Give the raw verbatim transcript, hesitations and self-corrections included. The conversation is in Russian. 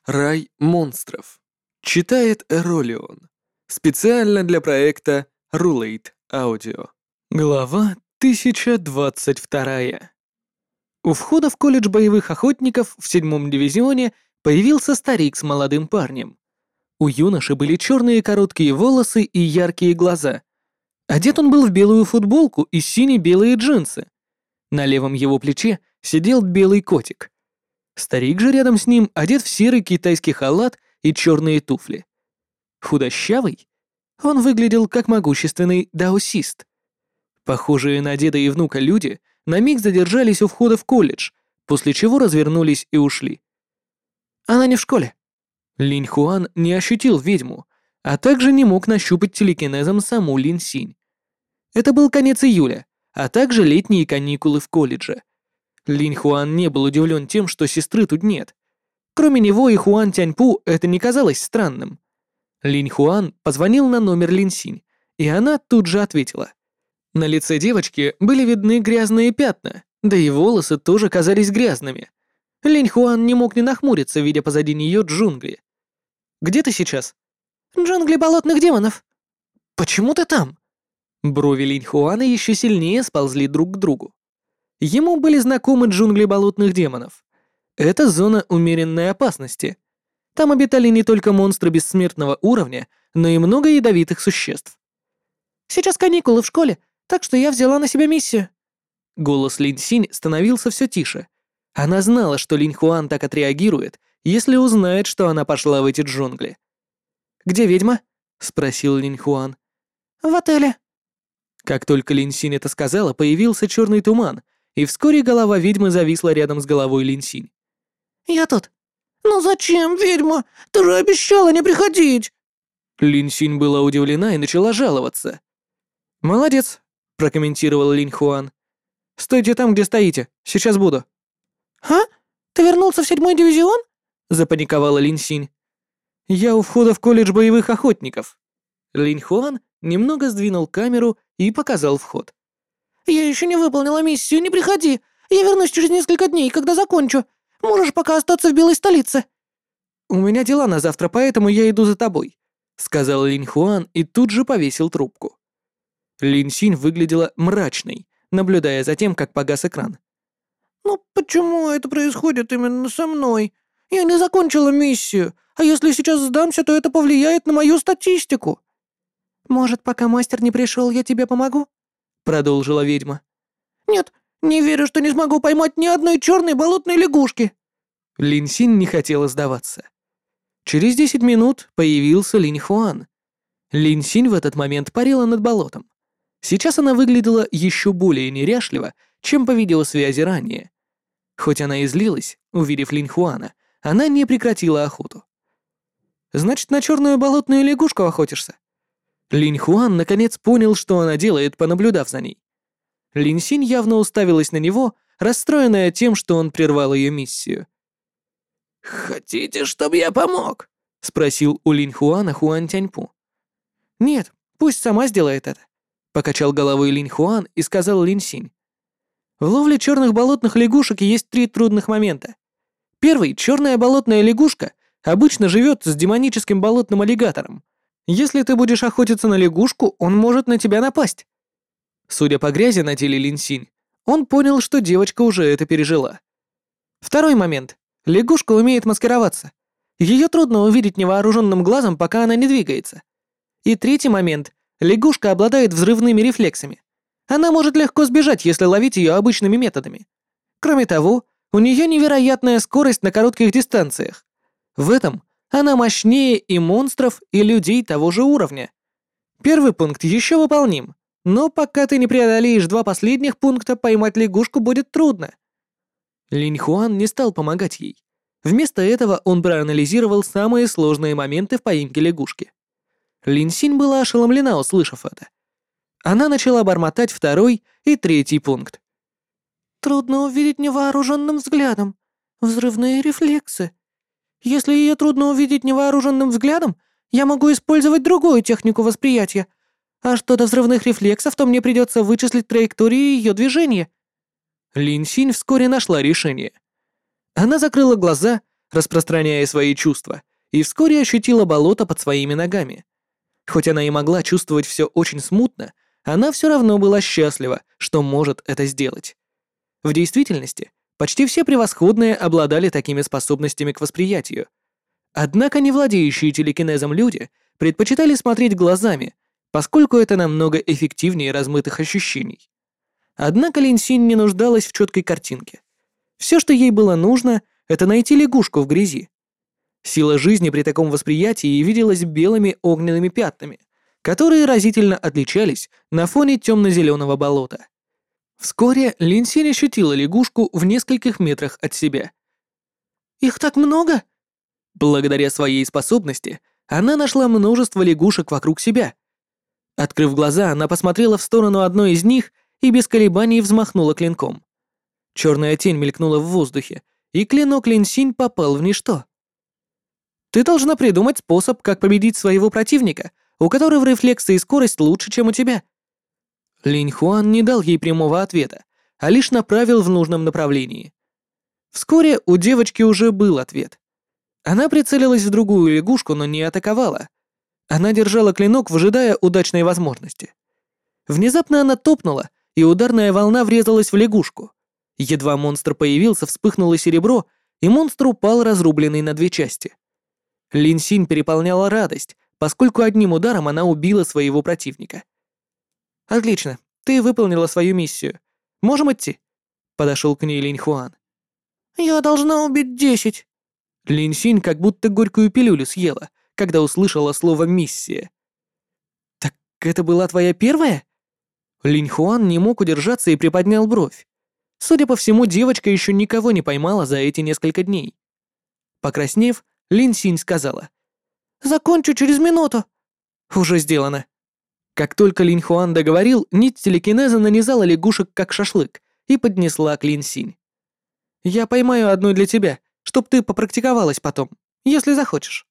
Рай монстров. Читает Эролион. Специально для проекта Rulate Audio. Глава тысяча двадцать два. У входа в колледж боевых охотников в седьмом дивизионе появился старик с молодым парнем. У юноши были черные короткие волосы и яркие глаза. Одет он был в белую футболку и сине-белые джинсы. На левом его плече сидел белый котик. Старик же рядом с ним одет в серый китайский халат и черные туфли. Худощавый? Он выглядел как могущественный даосист. Похожие на деда и внука люди на миг задержались у входа в колледж, после чего развернулись и ушли. Она не в школе. Линь Хуан не ощутил ведьму, а также не мог нащупать телекинезом саму Лин Синь. Это был конец июля, а также летние каникулы в колледже. Линь Хуан не был удивлен тем, что сестры тут нет. Кроме него и Хуан Тяньпу это не казалось странным. Линь Хуан позвонил на номер Лин Синь, и она тут же ответила. На лице девочки были видны грязные пятна, да и волосы тоже казались грязными. Линь Хуан не мог не нахмуриться, видя позади нее джунгли. «Где ты сейчас?» «Джунгли болотных демонов». «Почему ты там?» Брови Линь Хуана еще сильнее сползли друг к другу. Ему были знакомы джунгли болотных демонов. Это зона умеренной опасности. Там обитали не только монстры бессмертного уровня, но и много ядовитых существ. «Сейчас каникулы в школе, так что я взяла на себя миссию». Голос Линь Синь становился все тише. Она знала, что Линь Хуан так отреагирует, если узнает, что она пошла в эти джунгли. «Где ведьма?» — спросил Линь Хуан. «В отеле». Как только Лин Синь это сказала, появился черный туман, и вскоре голова ведьмы зависла рядом с головой Лин Синь. «Я тут». «Ну зачем, ведьма? Ты же обещала не приходить!» Лин Синь была удивлена и начала жаловаться. «Молодец», — прокомментировал Линь Хуан. «Стойте там, где стоите, сейчас буду». «А? Ты вернулся в седьмой дивизион?» — запаниковала Лин Синь. «Я у входа в колледж боевых охотников». Линь Хуан немного сдвинул камеру и показал вход. «Я еще не выполнила миссию, не приходи. Я вернусь через несколько дней, когда закончу. Можешь пока остаться в Белой столице». «У меня дела на завтра, поэтому я иду за тобой», — сказал Линь Хуан и тут же повесил трубку. Лин Синь выглядела мрачной, наблюдая за тем, как погас экран. «Ну почему это происходит именно со мной? Я не закончила миссию, а если сейчас сдамся, то это повлияет на мою статистику». «Может, пока мастер не пришел, я тебе помогу?» — продолжила ведьма. «Нет, не верю, что не смогу поймать ни одной черной болотной лягушки». Лин Синь не хотела сдаваться. Через десять минут появился Линь Хуан. Лин Синь в этот момент парила над болотом. Сейчас она выглядела еще более неряшливо, чем по видеосвязи ранее. Хоть она и злилась, увидев Линь Хуана, она не прекратила охоту. «Значит, на черную болотную лягушку охотишься?» Линь Хуан наконец понял, что она делает, понаблюдав за ней. Лин Синь явно уставилась на него, расстроенная тем, что он прервал ее миссию. «Хотите, чтобы я помог?» — спросил у Линь Хуана Хуан Тяньпу. «Нет, пусть сама сделает это», — покачал головой Линь Хуан и сказал Лин Синь. «В ловле черных болотных лягушек есть три трудных момента. Первый — черная болотная лягушка обычно живет с демоническим болотным аллигатором. Если ты будешь охотиться на лягушку, он может на тебя напасть». Судя по грязи на теле Лин Синь, он понял, что девочка уже это пережила. Второй момент. Лягушка умеет маскироваться. Ее трудно увидеть невооруженным глазом, пока она не двигается. И третий момент. Лягушка обладает взрывными рефлексами. Она может легко сбежать, если ловить ее обычными методами. Кроме того, у нее невероятная скорость на коротких дистанциях. В этом она мощнее и монстров, и людей того же уровня. Первый пункт еще выполним, но пока ты не преодолеешь два последних пункта, поймать лягушку будет трудно. Линь Хуан не стал помогать ей. Вместо этого он проанализировал самые сложные моменты в поимке лягушки. Лин Синь была ошеломлена, услышав это. Она начала бормотать второй и третий пункт. «Трудно увидеть невооруженным взглядом. Взрывные рефлексы. Если ее трудно увидеть невооруженным взглядом, я могу использовать другую технику восприятия. А что до взрывных рефлексов, то мне придется вычислить траекторию ее движения». Лин Синь вскоре нашла решение. Она закрыла глаза, распространяя свои чувства, и вскоре ощутила болото под своими ногами. Хоть она и могла чувствовать все очень смутно, она все равно была счастлива, что может это сделать. В действительности, почти все превосходные обладали такими способностями к восприятию. Однако не владеющие телекинезом люди предпочитали смотреть глазами, поскольку это намного эффективнее размытых ощущений. Однако Линсинь не нуждалась в четкой картинке. Все, что ей было нужно, это найти лягушку в грязи. Сила жизни при таком восприятии виделась белыми огненными пятнами, которые разительно отличались на фоне темно-зеленого болота. Вскоре Линсинь ощутила лягушку в нескольких метрах от себя. «Их так много?» Благодаря своей способности, она нашла множество лягушек вокруг себя. Открыв глаза, она посмотрела в сторону одной из них и без колебаний взмахнула клинком. Черная тень мелькнула в воздухе, и клинок Линсинь попал в ничто. «Ты должна придумать способ, как победить своего противника, у которого рефлексы и скорость лучше, чем у тебя». Линь Хуан не дал ей прямого ответа, а лишь направил в нужном направлении. Вскоре у девочки уже был ответ. Она прицелилась в другую лягушку, но не атаковала. Она держала клинок, выжидая удачной возможности. Внезапно она топнула, и ударная волна врезалась в лягушку. Едва монстр появился, вспыхнуло серебро, и монстр упал, разрубленный на две части. Линсинь переполняла радость, поскольку одним ударом она убила своего противника. «Отлично, ты выполнила свою миссию. Можем идти?» Подошел к ней Линь Хуан. «Я должна убить десять». Линсинь как будто горькую пилюлю съела, когда услышала слово «миссия». «Так это была твоя первая?» Линь Хуан не мог удержаться и приподнял бровь. Судя по всему, девочка еще никого не поймала за эти несколько дней. Покраснев, Линсинь сказала: «Закончу через минуту». «Уже сделано». Как только Линь Хуан договорил, нить телекинеза нанизала лягушек как шашлык и поднесла к Линсинь. «Я поймаю одну для тебя, чтоб ты попрактиковалась потом, если захочешь».